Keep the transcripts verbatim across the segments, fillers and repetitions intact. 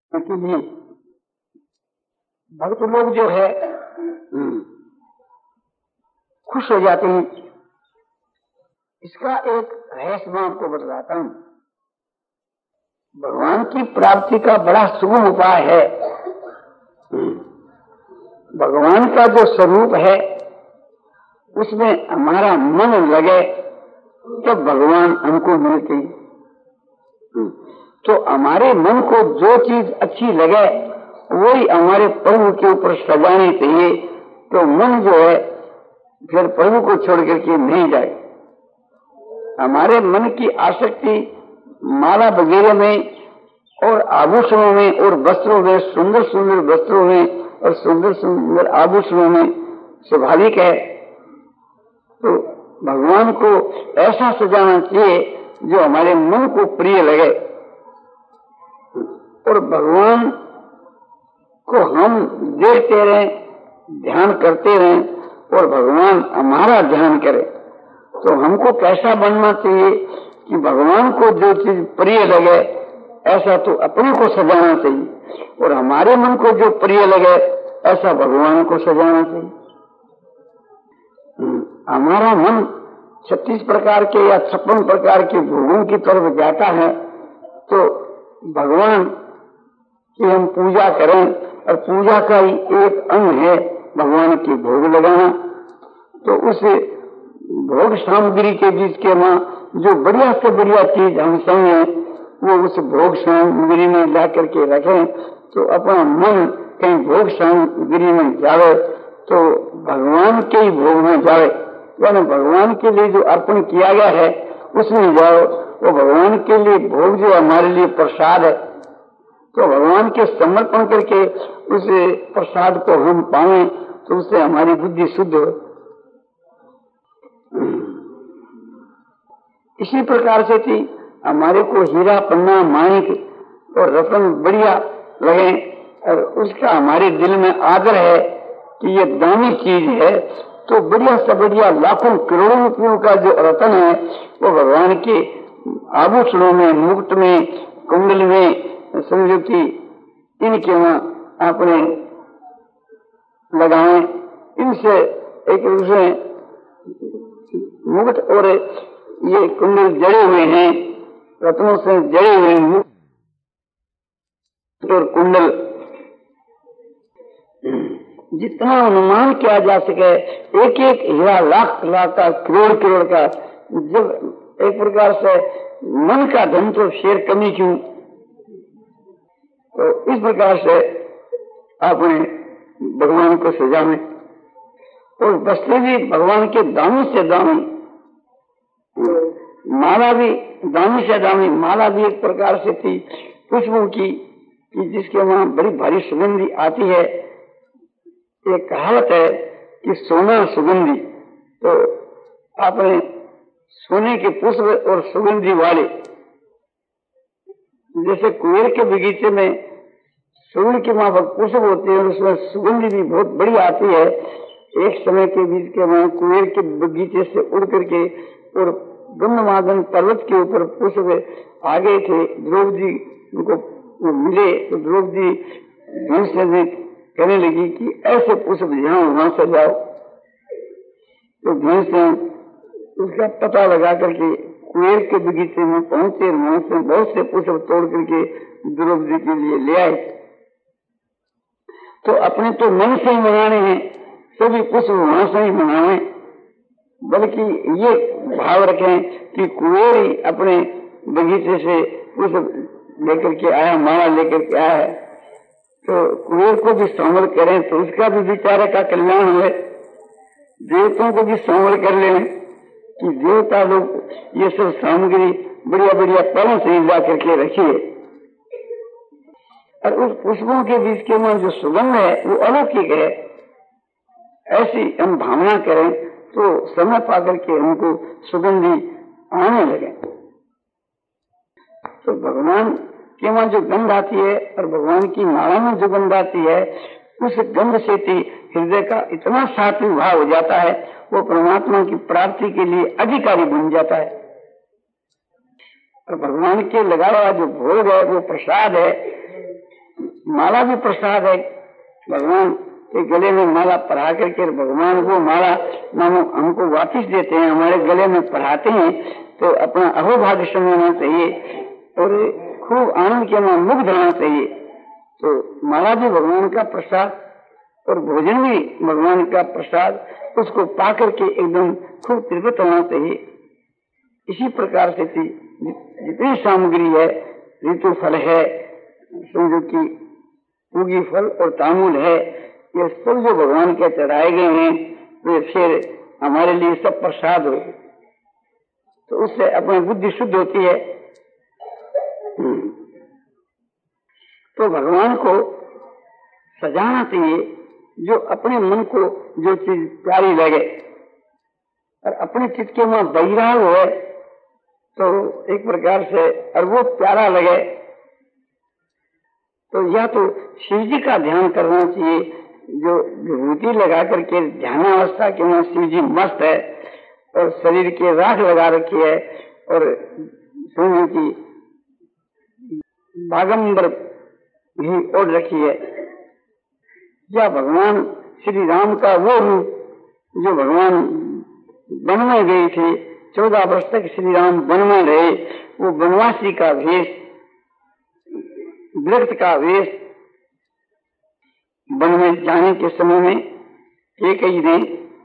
इसीलिए भक्त लोग जो है खुश हो जाते हैं। इसका एक रहस्य मैं आपको बतलाता हूँ। भगवान की प्राप्ति का बड़ा सुगम उपाय है। भगवान का जो स्वरूप है उसमें हमारा मन लगे तो भगवान हमको मिलते हैं। तो हमारे मन को जो चीज अच्छी लगे वही हमारे प्रभु के ऊपर सजानी चाहिए। तो मन जो है फिर प्रभु को छोड़ करके नहीं जाए। हमारे मन की आसक्ति माला वगैरह में और आभूषणों में और वस्त्रों में, सुंदर सुंदर वस्त्रों में और सुंदर सुंदर आभूषणों में स्वाभाविक है। तो भगवान को ऐसा सजाना चाहिए जो हमारे मन को प्रिय लगे और भगवान को हम देखते रहें, ध्यान करते रहें और भगवान हमारा ध्यान करे। तो हमको कैसा बनना चाहिए कि भगवान को जो चीज प्रिय लगे ऐसा तो अपने को सजाना चाहिए और हमारे मन को जो प्रिय लगे ऐसा भगवान को सजाना चाहिए। हमारा मन छत्तीस प्रकार के या छप्पन प्रकार के भोगों की तरफ जाता है तो भगवान की हम पूजा करें और पूजा का ही एक अंग है भगवान की भोग लगाना। तो उस भोग सामग्री के बीच के वहाँ जो बढ़िया से बढ़िया चीज हम समझे वो उस भोग सामग्री में ला करके रखें। तो अपना मन कहीं भोग सामग्री में जावे तो भगवान के ही भोग में जावे, यानी भगवान के लिए जो अर्पण किया गया है उसमें जाओ। वो भगवान के लिए भोग जो हमारे लिए प्रसाद है तो भगवान के समर्पण करके उस प्रसाद को हम पाएं तो उससे हमारी बुद्धि शुद्ध हो। इसी प्रकार से थी हमारे को हीरा पन्ना माणिक और रत्न बढ़िया लगे और उसका हमारे दिल में आदर है कि ये दामी चीज है तो बढ़िया से बढ़िया लाखों करोड़ों रुपयों का जो रत्न है वो भगवान के आभूषणों में, मुकुट में, कुंडल में, समझो कि इनके वहाँ अपने लगाएं। इनसे एक रूप से मुकुट और ये कुंडल जड़े हुए हैं, रत्नों से जड़े हुए मुकुट और कुंडल जितना अनुमान किया जा सके एक एक हीरा लाख लाख का, करोड़ करोड़ का, जब एक प्रकार से मन का धन तो शेर कमी क्यों। तो इस प्रकार से आपने भगवान को सजाने और वस्त्र भी भगवान के दामी से दामी, माला भी दामी से दामी। माला भी एक प्रकार से थी पुष्पों की कि जिसके वहां बड़ी भारी सुगंधी आती है। एक कहावत है कि सोना सुगंधी। तो आपने सोने के पुष्प और सुगंधी वाले, जैसे कुएर के बगीचे में सूर्य के माफक पुष्प होते हैं उसमें सुगंधी भी बहुत बड़ी आती है। एक समय के बीच के वहां कुएर के बगीचे से उड़ करके और गंधमादन पर्वत के ऊपर पुष्प आ गए थे। द्रौपदी उनको मिले तो द्रौपदी से कहने लगी कि ऐसे पुष्प यहाँ वहां से जाओ। तो भीम से उसका पता लगा करके कुएर के बगीचे में पहुंचे, वहां से बहुत से पुष्प तोड़ करके द्रौपदी के लिए ले आए। तो अपने तो मन से ही मनाने हैं, सभी पुष्प वहां से ही मनाए, बल्कि ये भाव रखें कि कुएर ही अपने बगीचे से पुष्प लेकर के आया, माला लेकर के आया है। तो कुएर को भी शामिल करें तो उसका भी बेचारे का कल्याण हुए। देवताओं को भी शामिल कर लें कि देवता लोग ये सब सामग्री बढ़िया बढ़िया पलों से ला करके रखिए और उस पुष्पों के बीच के में जो सुगंध है वो अलौकिक है। ऐसी हम भावना करें तो समय पाकर के हमको सुगंधी आने लगे। तो भगवान के वहां जो गंध आती है और भगवान की माला में जो गंध आती है उस गंध से हृदय का इतना सात्विक भाव हो जाता है वो परमात्मा की प्राप्ति के लिए अधिकारी बन जाता है। और भगवान के लगा हुआ जो भोग है वो प्रसाद है, माला भी प्रसाद है। भगवान के गले में माला पढ़ा करके भगवान वो माला मानो हमको वापस देते हैं, हमारे गले में पढ़ाते हैं, तो अपना अहोभाग्य समझना चाहिए और खूब आनंद के में मुग्ध रहना चाहिए। तो माला भी भगवान का प्रसाद और भोजन भी भगवान का प्रसाद, उसको पा करके एकदम खूब तृप्त होना चाहिए। इसी प्रकार से जितनी सामग्री है, ऋतु फल है, समझो कि पूगी फल और तामूल है, ये सब जो भगवान के चढ़ाए गए हैं, वे फिर हमारे लिए सब प्रसाद हो, तो उससे अपनी बुद्धि शुद्ध होती है। तो भगवान को सजाना चाहिए, जो अपने मन को जो चीज प्यारी लगे और अपने चित्त के वहां बहिराग हो, तो एक प्रकार से और वो प्यारा लगे, तो या तो शिव जी का ध्यान करना चाहिए, जो विभूति लगा करके ध्यानावस्था के वहां शिव जी मस्त है और शरीर के राख लगा रखी है और सोने की बागंबर भी ओढ़ रखी है। या भगवान श्री राम का वो रूप जो भगवान वन में गए थे, चौदह वर्ष तक श्री राम वन में रहे, वो वनवासी का वेश, विरक्त का वेश, वन में जाने के समय में एक ही ने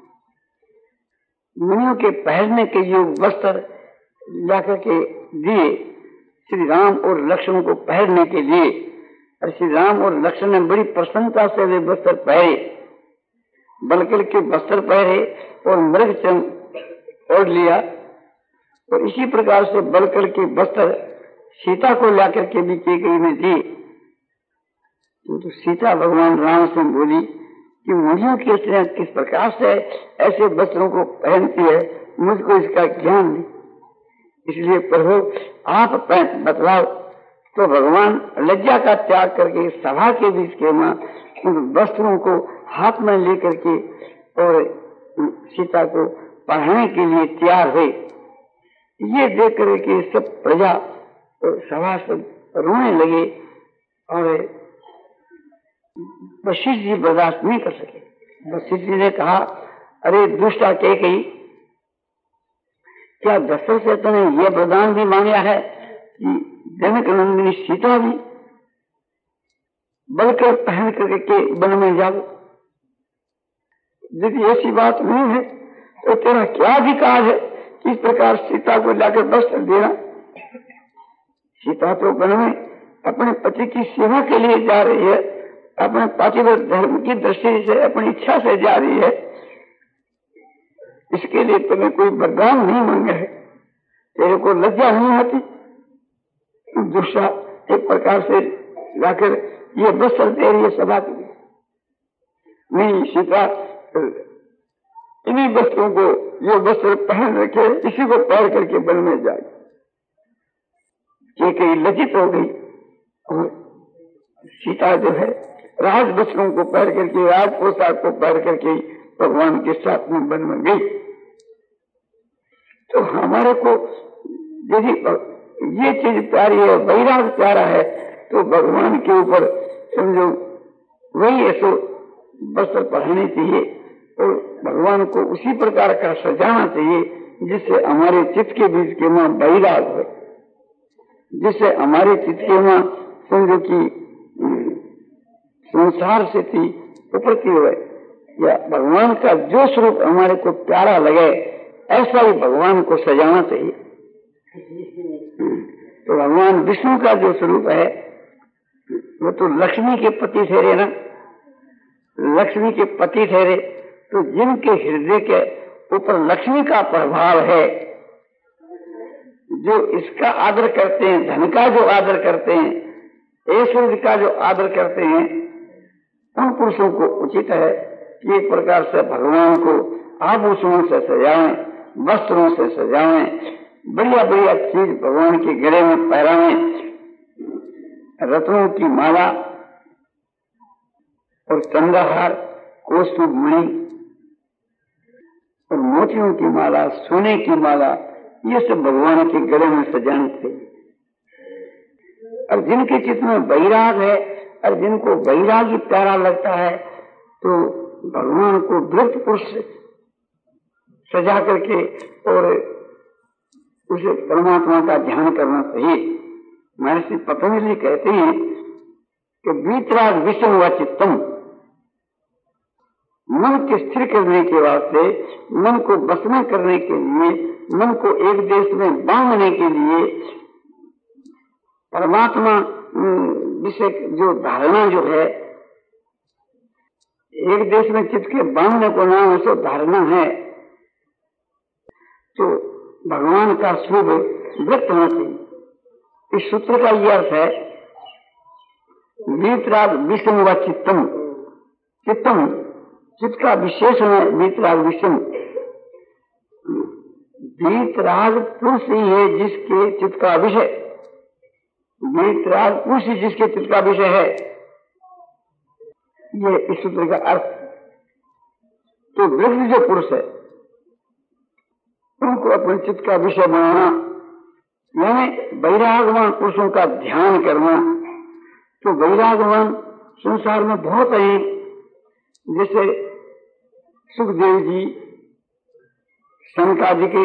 मुनियों के पहनने के जो वस्त्र लाकर के दिए श्री राम और लक्ष्मण को पहनने के लिए, और श्री राम और लक्ष्मण ने बड़ी प्रसन्नता से वे वस्त्र पहरे, बलकल के वस्त्र पहरे और मृग चंद ओढ़ लिया। और इसी प्रकार से बलकल के वस्त्र सीता को लाकर के भी कैकेयी ने दिए। तो सीता भगवान राम से बोली कि मुनियों की स्त्रियां किस प्रकार से ऐसे वस्त्रों को पहनती है, मुझको इसका ज्ञान नहीं, इसलिए प्रभु आप बतलाओ। तो भगवान लज्जा का त्याग करके सभा के बीच के मां उन वस्त्रों को हाथ में लेकर के और सीता को पढ़ाने के लिए तैयार हुए। ये देख करके सब प्रजा और सभा सब रोने लगे और वशिष्ठ जी बर्दाश्त नहीं कर सके। वशिष्ठ जी ने कहा, अरे दुष्टा कैकेयी, क्या दशरथ से तूने यह वरदान भी मांगा है कि जनक नंदिनी सीता भी बलकर पहन करके वन में जाओ? यदि ऐसी बात नहीं है तो तेरा क्या अधिकार है कि इस प्रकार सीता को लाकर वस्त्र देना? सीता तो वन में अपने पति की सेवा के लिए जा रही है, अपने पातिव्रत धर्म की दृष्टि से अपनी इच्छा से जा रही है, इसके लिए तुम्हें कोई वरदान नहीं मांगा है। तेरे को लज्जा नहीं आती? दूसरा एक प्रकार से लाकर ये वस्त्र दे रही है सभा के लिए। नहीं, सीता इन्हीं वस्त्रों को, ये वस्त्र पहन रखे, इसी को पहन करके वन में जाए। कैकेयी लज्जित हो गई और सीता जो है राज वस्त्रों को पहन करके, राज पोशाक को पहन करके भगवान के साथ में वन में गई। तो हमारे को यदि ये चीज प्यारी है, वैराग प्यारा है, तो भगवान के ऊपर समझो वही ऐसो वस्त्र पहनने चाहिए और भगवान को उसी प्रकार का सजाना चाहिए जिससे हमारे चित्त के बीच के मां वैराग हो, जिससे हमारे चित्त के मां समझो कि संसार से थी उपरती हो, या भगवान का जो स्वरूप हमारे को प्यारा लगे ऐसा ही भगवान को सजाना चाहिए। तो भगवान विष्णु का जो स्वरूप है वो तो लक्ष्मी के पति ठहरे ना, लक्ष्मी के पति ठहरे, तो जिनके हृदय के ऊपर लक्ष्मी का प्रभाव है, जो इसका आदर करते हैं, धन का जो आदर करते हैं, ऐश्वर्य का जो आदर करते हैं, उन पुरुषों को उचित है कि एक प्रकार से भगवान को आभूषणों से सजाएं, वस्त्रों से सजाएं, बढ़िया बढ़िया चीज भगवान के गले में पहराएं, रत्नों की माला और चंद्रहार, कौस्तुभ मणि और मोतियों की माला, सोने की माला, ये सब भगवान के गले में सजाने चाहिए। और जिनके चित्त में वैराग है और जिनको वैराग्य प्यारा लगता है तो भगवान को वृत्त पुरुष सजा करके और उसे परमात्मा का ध्यान करना चाहिए। महर्षि पतंजलि कहते हैं कि वीतराग विषम व चित्तम, मन के स्थिर करने के वास्ते, मन को बस में करने के लिए, मन को एक देश में बांधने के लिए परमात्मा विषय जो धारणा जो है, एक देश में चित्त के बांधने को नाम उसको धारणा है, तो भगवान का स्वरूप व्यक्त होना चाहिए। इस सूत्र का यह अर्थ है वीतराग विषम व चित्तम, चित्तम चित्त का विशेषण है वीतराग विषम। वीतराग पुरुष ही है जिसके चित्त का विषय, वीतराग पुरुष ही जिसके चित्त का विषय है, ये इस सूत्र का अर्थ। तो वृद्ध जो पुरुष है उनको अपने चित्त का विषय बनाना, यानी वैरागवान पुरुषों का ध्यान करना। तो वैरागवान संसार में बहुत हैं, जैसे सुखदेव जी, शंकादिक,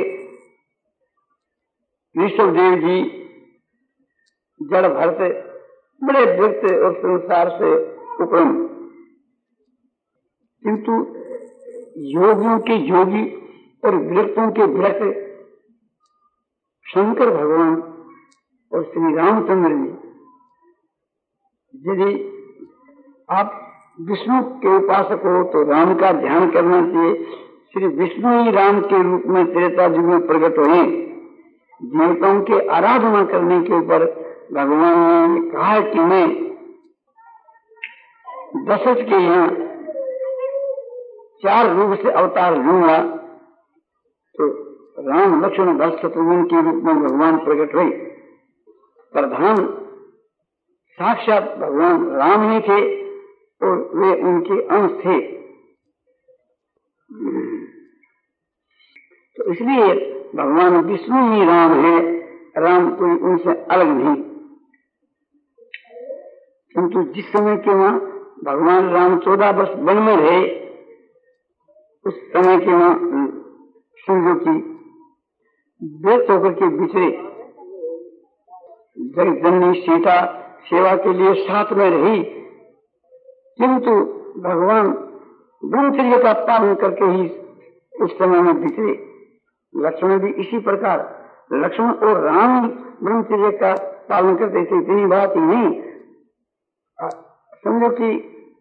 ऋषभदेव जी, जड़ भरत, बड़े व्यक्ति और संसार से उपरम। किंतु योगियों के योगी और विरक्तों के विरक्त शंकर भगवान और श्री रामचंद्र जी, यदि आप विष्णु के उपासक हो तो राम का ध्यान करना चाहिए। श्री विष्णु ही राम के रूप में त्रेता युग में प्रकट हुए। देवताओं के आराधना करने के ऊपर भगवान ने कहा कि मैं दशरथ के यहाँ चार रूप से अवतार लूंगा। तो राम लक्ष्मण भरत शत्रुघ्न के रूप में भगवान प्रकट हुए। प्रधान साक्षात भगवान राम ही थे और वे उनके अंश थे। तो इसलिए भगवान विष्णु ही राम है, राम कोई उनसे अलग नहीं। किंतु जिस समय के वहां भगवान राम चौदह वर्ष वन में रहे, उस समय के वहां समझो की व्यक्त होकर के बिछड़े। जगदम्बी सीता सेवा के लिए साथ में रही, किंतु भगवान ब्रह्मचर्य का पालन करके ही उस समय में बिछड़े। लक्ष्मण भी इसी प्रकार, लक्ष्मण और राम ब्रह्मचर्य का पालन करते थे। इतनी बात ही नहीं, समझो कि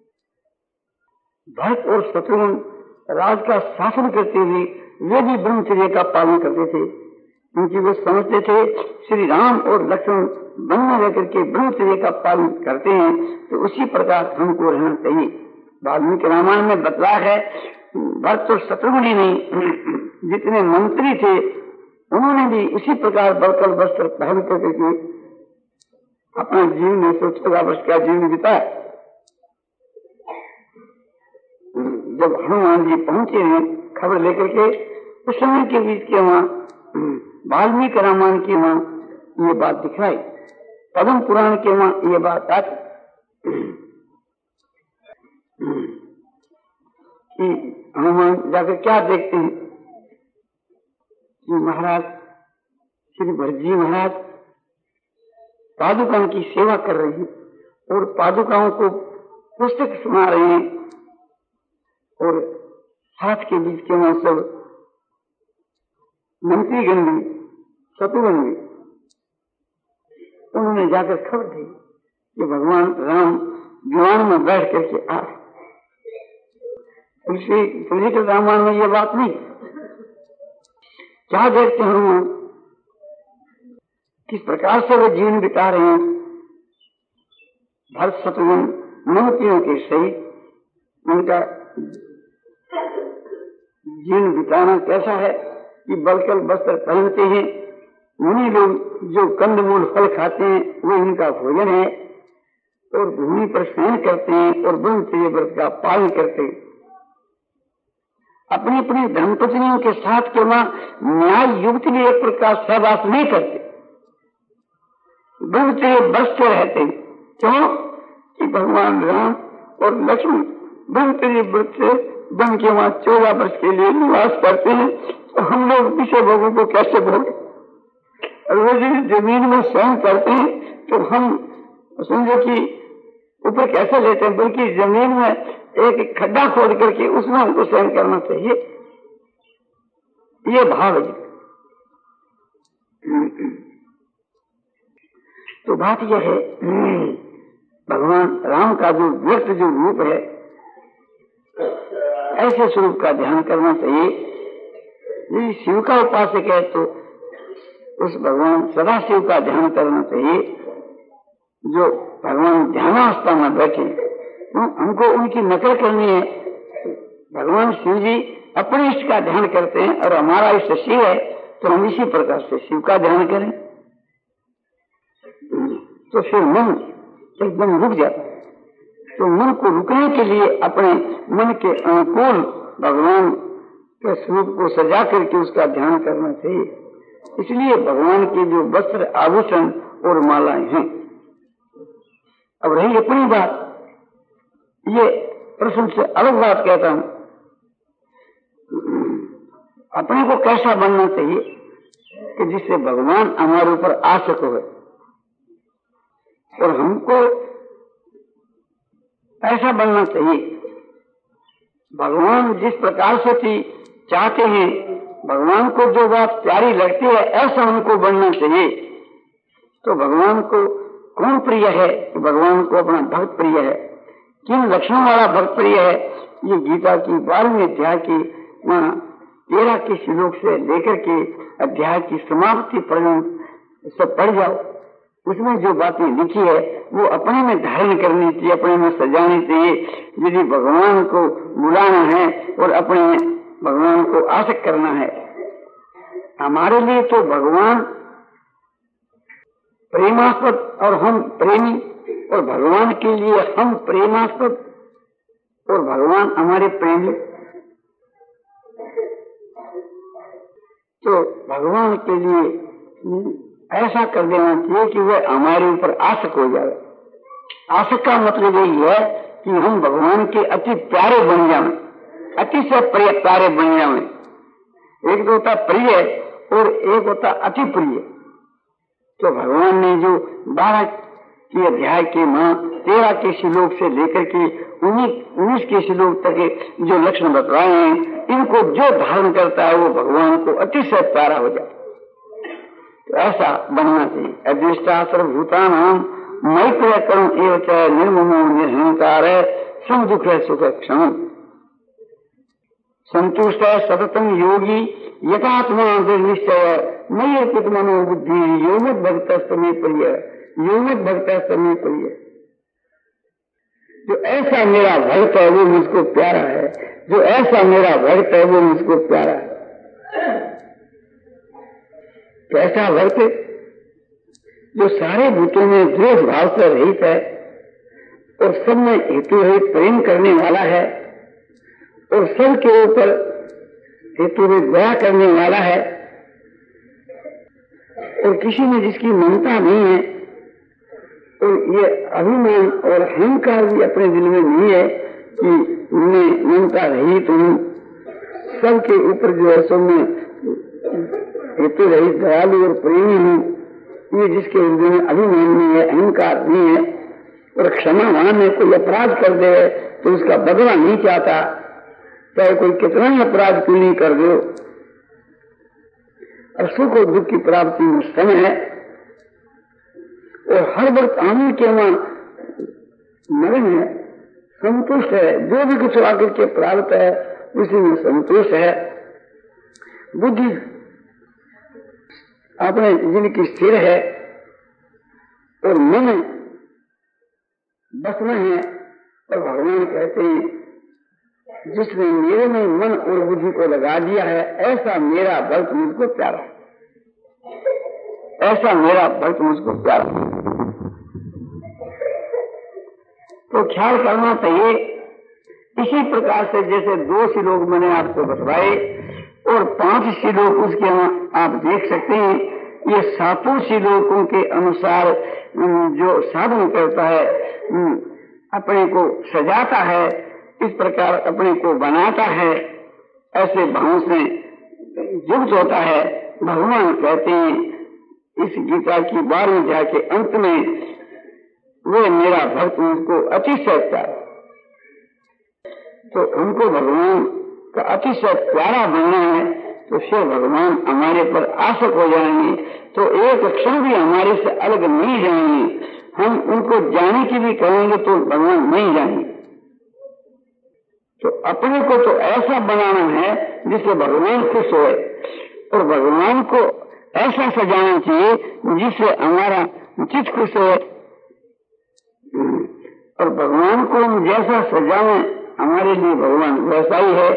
भरत और शत्रुघ्न राज का शासन करते हुए वे भी ब्रह्मचर्य का पालन करते थे, क्योंकि वे समझते थे श्री राम और लक्ष्मण वन में रह करके ब्रह्मचर्य का पालन करते हैं, तो उसी प्रकार हमको रहना चाहिए। वाल्मीकि रामायण में बतला है, भरत और शत्रुघ्न ही नहीं, जितने मंत्री थे उन्होंने भी उसी प्रकार बलकल वस्त्र पहन करके अपना जीवन में सौ चौदह वर्ष का जीवन बिताया। जब हनुमान जी पहुंचे हैं खबर लेकर के, उस समय के बीच के वहां वाल्मीकि रामायण के वहां ये बात दिखाई, पद्म पुराण के वहां ये बात आती कि हनुमान जाकर क्या देखते हैं कि महाराज श्री भरत जी महाराज पादुकाओं की सेवा कर रहे हैं और पादुकाओं को पुस्तक सुना रहे हैं, और साथ के बीच के वहां सब मंत्रीगण भी, शत्रुघ्न भी, उन्होंने जाकर खबर दी कि भगवान राम विमान में बैठ करके आ। तुलसी के रामायण में ये बात नहीं। क्या देखते हैं हनुमान, किस प्रकार से वे जीवन बिता रहे हैं। भरत शत्रुघ्न मंत्रियों के सहित उनका जीवन बिताना कैसा है कि बलकल वस्त्र पहनते हैं। मुनि लोग जो कंदमूल फल खाते हैं वो उनका भोजन है, और भूमि पर शयन करते हैं और ब्रह्मचर्य व्रत का पालन करते हैं। अपनी अपनी धर्मपत्नियों के साथ के वहां न्याय युक्त भी एक प्रकार सहवास नहीं करते, ब्रह्मचर्य व्रत से रहते हैं। क्यों? कि भगवान राम और लक्ष्मण धनतेरस व्रत से वन के वहां चौदह वर्ष के लिए निवास करते हैं, तो हम लोग विषय भोगों को कैसे भोगे? और वो जो जमीन में शयन करते हैं तो हम समझो कि ऊपर कैसे लेते हैं, बल्कि जमीन में एक खड्डा खोद करके उसमें हमको शयन करना चाहिए। ये भाव है। तो बात यह है, भगवान राम का जो व्यक्त जो रूप है, ऐसे स्वरूप का ध्यान करना चाहिए। यदि शिव का उपासक है तो उस भगवान सदा शिव का ध्यान करना चाहिए। जो भगवान ध्यानावस्था में बैठे, तो हमको उनकी नकल करनी है। भगवान शिव जी अपने इष्ट का ध्यान करते हैं और हमारा इष्ट शिव है, तो हम इसी प्रकार से शिव का ध्यान करें, तो फिर मन एकदम रुक जाता है। तो मन को रुकने के लिए अपने मन के अनुकूल भगवान के स्वरूप को सजा करके उसका ध्यान करना चाहिए। इसलिए भगवान के जो वस्त्र, आभूषण और मालाएं हैं। अब रही अपनी बात, ये प्रश्न से अलग बात कहता हूं, अपने को कैसा बनना चाहिए कि जिससे भगवान हमारे ऊपर आसक्त हो, और हमको ऐसा बनना चाहिए भगवान जिस प्रकार से थी चाहते हैं, भगवान को जो बात प्यारी लगती है ऐसा हमको बनना चाहिए। तो भगवान को कौन प्रिय है? कि भगवान को अपना भक्त प्रिय है। किन लक्षणों वाला भक्त प्रिय है? ये गीता की बारहवीं अध्याय की तेरह के श्लोक से लेकर के अध्याय की समाप्ति पर्यंत सब पढ़ जाओ। उसमें जो बातें लिखी है वो अपने में धारण करनी चाहिए, अपने में सजानी चाहिए। यदि भगवान को बुलाना है और अपने भगवान को आसक्त करना है, हमारे लिए तो भगवान प्रेमास्पद और हम प्रेमी, और भगवान के लिए हम प्रेमास्पद और भगवान हमारे प्रेमी। तो भगवान के लिए ऐसा कर देना चाहिए कि वह हमारे ऊपर आसक्त हो जाए। आसक्त का मतलब यही है कि हम भगवान के अति प्यारे बन जाएं, अति से प्रिय प्यारे बन जाएं। एक तो होता प्रिय और एक होता अति प्रिय। तो भगवान ने जो बारह के अध्याय के मां तेरह के श्लोक से लेकर के उन्नीस के श्लोक तक जो लक्षण बतलाए हैं, इनको जो धारण करता है वो भगवान को अतिशय प्यारा हो जाता है। तो ऐसा बनना चाहिए। अदृष्टा सर्वभूतानां मैत्र करुण एवं निर्ममो निरहंकार सम दुख सुख क्षम संतुष्ट सततम योगी यथात्मा निश्चय मई अर्पित मनो बुद्धि योगित भक्त में प्रिय, योगित भक्त में प्रिय। जो ऐसा मेरा भक्त है वो मुझको प्यारा है, जो ऐसा मेरा भक्त है वो मुझको प्यारा है। तो ऐसा भक्त जो सारे भूतों में द्वेष भाव से रहित है और सब में हेतु रहित प्रेम करने वाला है और सब के ऊपर हेतु रहित दया करने वाला है और किसी में जिसकी ममता नहीं है और ये अभिमान और अहंकार भी अपने दिल में नहीं है कि मैं ममता रहित हूँ, सबके ऊपर जो है सब में हेतु रहित दयालु और प्रेमी हूँ, ये जिसके हृदय में अभिमान नहीं है, अहंकार नहीं है और क्षमा वहां में कोई अपराध कर दे तो उसका बदला नहीं चाहता, चाहे कोई कितना ही अपराध क्यों नहीं कर दो, और सुख और दुख की प्राप्ति में समय है और हर वक्त आनंद के वहां मगन है, संतुष्ट है। जो भी कुछ आकर के प्राप्त है उसी में संतुष्ट है। बुद्धि अपने जिनकी स्थिर है और मन बस में है, और भगवान कहते हैं जिसने मेरे में मन और बुद्धि को लगा दिया है ऐसा मेरा भक्त मुझको प्यारा है, ऐसा मेरा भक्त मुझको प्यारा है। तो ख्याल करना चाहिए। इसी प्रकार से जैसे दो श्लोक मैंने आपको बतलाए और पांच श्लोक उसके आप देख सकते हैं, ये सातों श्लोकों के अनुसार जो साधन करता है अपने को सजाता है, इस प्रकार अपने को बनाता है, ऐसे भाव से युक्त होता है। भगवान कहते हैं इस गीता की बारहवीं अध्याय के अंत में, वे मेरा भक्त मुझको अतिशय प्यारा। तो हमको भगवान का अतिशय प्यारा बनना है तो फिर भगवान हमारे पर आसक्त हो जाएंगे, तो एक क्षण भी हमारे से अलग नहीं जाएंगे। हम उनको जाने की भी कहेंगे तो भगवान नहीं जाएंगे। तो अपने को तो ऐसा बनाना है जिससे भगवान खुश होए, और भगवान को ऐसा सजाना चाहिए जिससे हमारा चित्त खुश हो। और भगवान को हम जैसा सजाएं हमारे लिए भगवान वैसा ही है।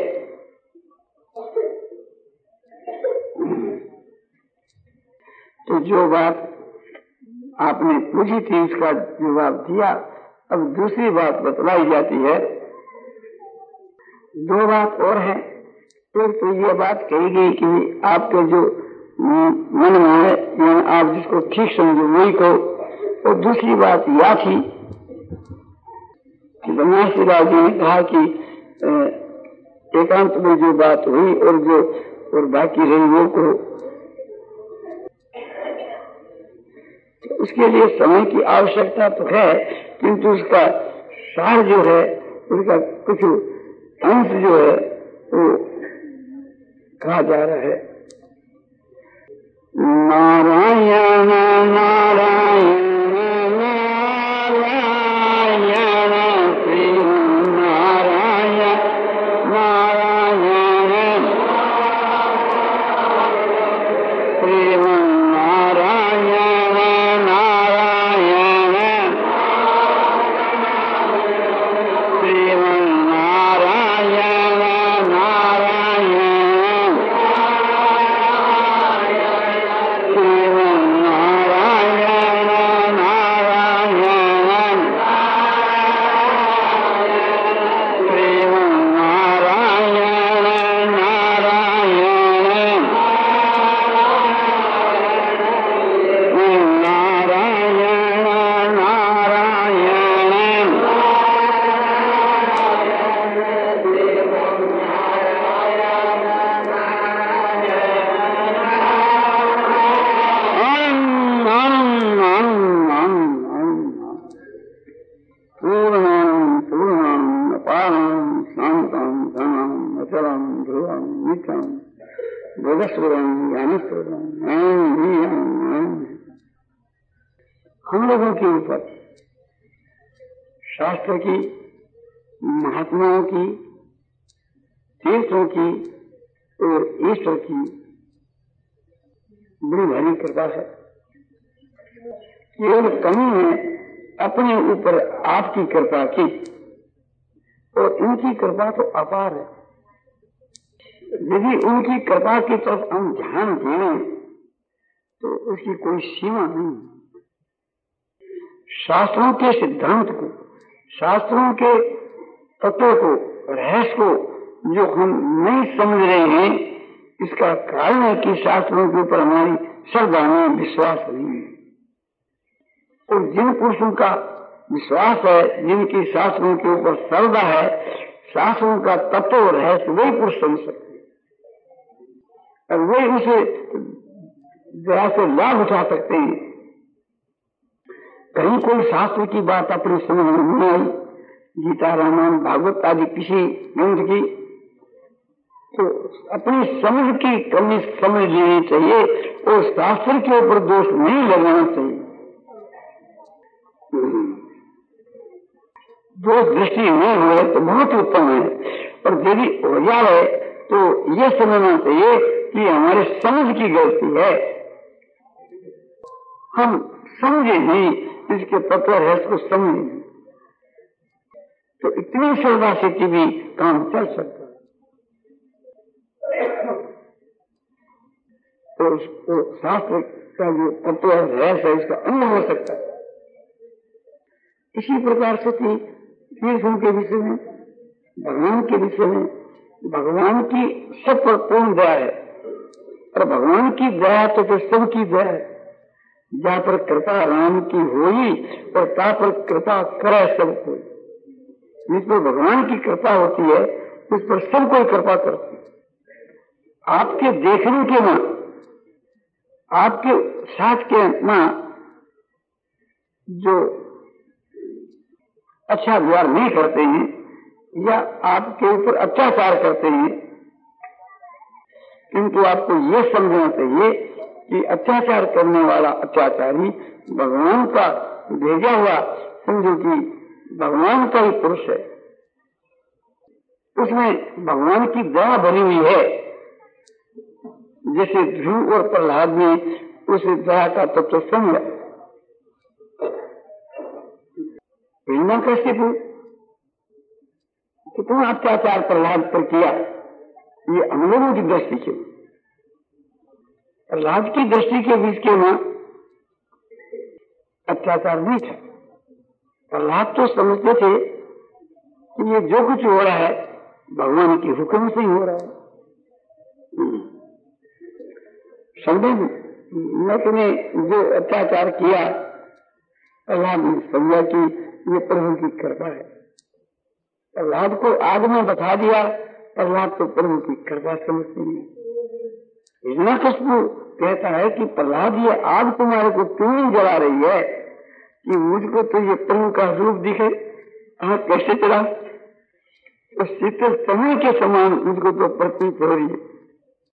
तो जो बात आपने पूछी थी उसका जवाब दिया। अब दूसरी बात बतलाई जाती है। दो बात और है। एक तो ये बात कही गई कि आपके जो मन में है या आप जिसको ठीक समझो वही कहो। और दूसरी बात यह थी कि बनारसी राव जी ने कहा कि एकांत में जो बात हुई और जो और बाकी रही वो करो। तो उसके लिए समय की आवश्यकता तो है, किंतु उसका सार जो है, उसका कुछ अंश जो है वो कहा जा रहा है। नारायण नारायण हम लोगों के ऊपर शास्त्र की, महात्माओं की, तीर्थों की और ईश्वर की बड़ी भारी कृपा है। केवल कमी है अपने ऊपर आपकी कृपा की, और इनकी कृपा तो अपार है। यदि उनकी कृपा की तरफ हम ध्यान दें तो उसकी कोई सीमा नहीं। शास्त्रों के सिद्धांत को, शास्त्रों के तत्व को, रहस्य को जो हम नहीं समझ रहे हैं, इसका कारण है कि शास्त्रों के ऊपर हमारी श्रद्धा में विश्वास नहीं है। और जिन पुरुषों का विश्वास है, जिनकी शास्त्रों के ऊपर श्रद्धा है, शास्त्रों का तत्व और रहस्य वही पुरुष समझ सकते हैं, और वही उसे जरा से लाभ उठा सकते हैं। कहीं कोई शास्त्र की बात अपनी समझ में नहीं आई, गीता, रामायण, भागवत आदि किसी ग्रंथ की, तो अपनी समझ की कमी समझ लेनी चाहिए और शास्त्र के ऊपर दोष नहीं लगाना चाहिए। दोष दृष्टि नहीं हो तो बहुत उत्तम है, और यदि हो जाए तो ये समझना चाहिए कि हमारे समझ की गलती है, हम समझे नहीं, इसके तत्व है इसको समझे नहीं, तो इतनी श्रद्धा से कि भी काम चल सकता है। तो उसको शास्त्र का जो तत्व है इसका अनुभव हो सकता है। इसी प्रकार से थी तीर्थों के विषय में, भगवान के विषय में, भगवान की सब पर पूर्ण दया है, और भगवान की दया तो फिर सबकी दया है। जहाँ पर कृपा राम की होई और ता पर कृपा करे सब कोई। जिस पर भगवान की कृपा होती है उस पर सब कोई कृपा करती है। आपके देखने के मां, आपके साथ के मां जो अच्छा व्यवहार नहीं करते हैं या आपके ऊपर अत्याचार करते हैं, किंतु आपको ये समझना चाहिए कि अत्याचार करने वाला अत्याचारी भगवान का भेजा हुआ, समझो कि भगवान का ही पुरुष है, उसमें भगवान की दया भरी हुई है। जैसे ध्रुव और प्रहलाद में उस दया का तत्व समझ हिरण्यकशिपु कितना अत्याचार प्रहलाद पर किया, ये हम लोगों की दृष्टि से, प्रहलाद की दृष्टि के बीच के में अत्याचार नहीं था। प्रहलाद तो समझते थे कि ये जो कुछ हो रहा है भगवान के हुक्म से ही हो रहा है। संदेह न तुम्हें जो अत्याचार किया, प्रहलाद ने समझा कि ये प्रभु की कृपा है। प्रहलाद को आग में बता दिया, प्रहलाद तो प्रभु की कृपा समझते नहीं। हिरण्यकशिपु कहता है कि प्रहलाद ये आग तुम्हारे को क्यों नहीं जला रही है कि मुझको तो ये प्रभु का रूप दिखे, आग कैसे चला, तो शीतल समय के समान मुझको तो प्रतीत हो रही है।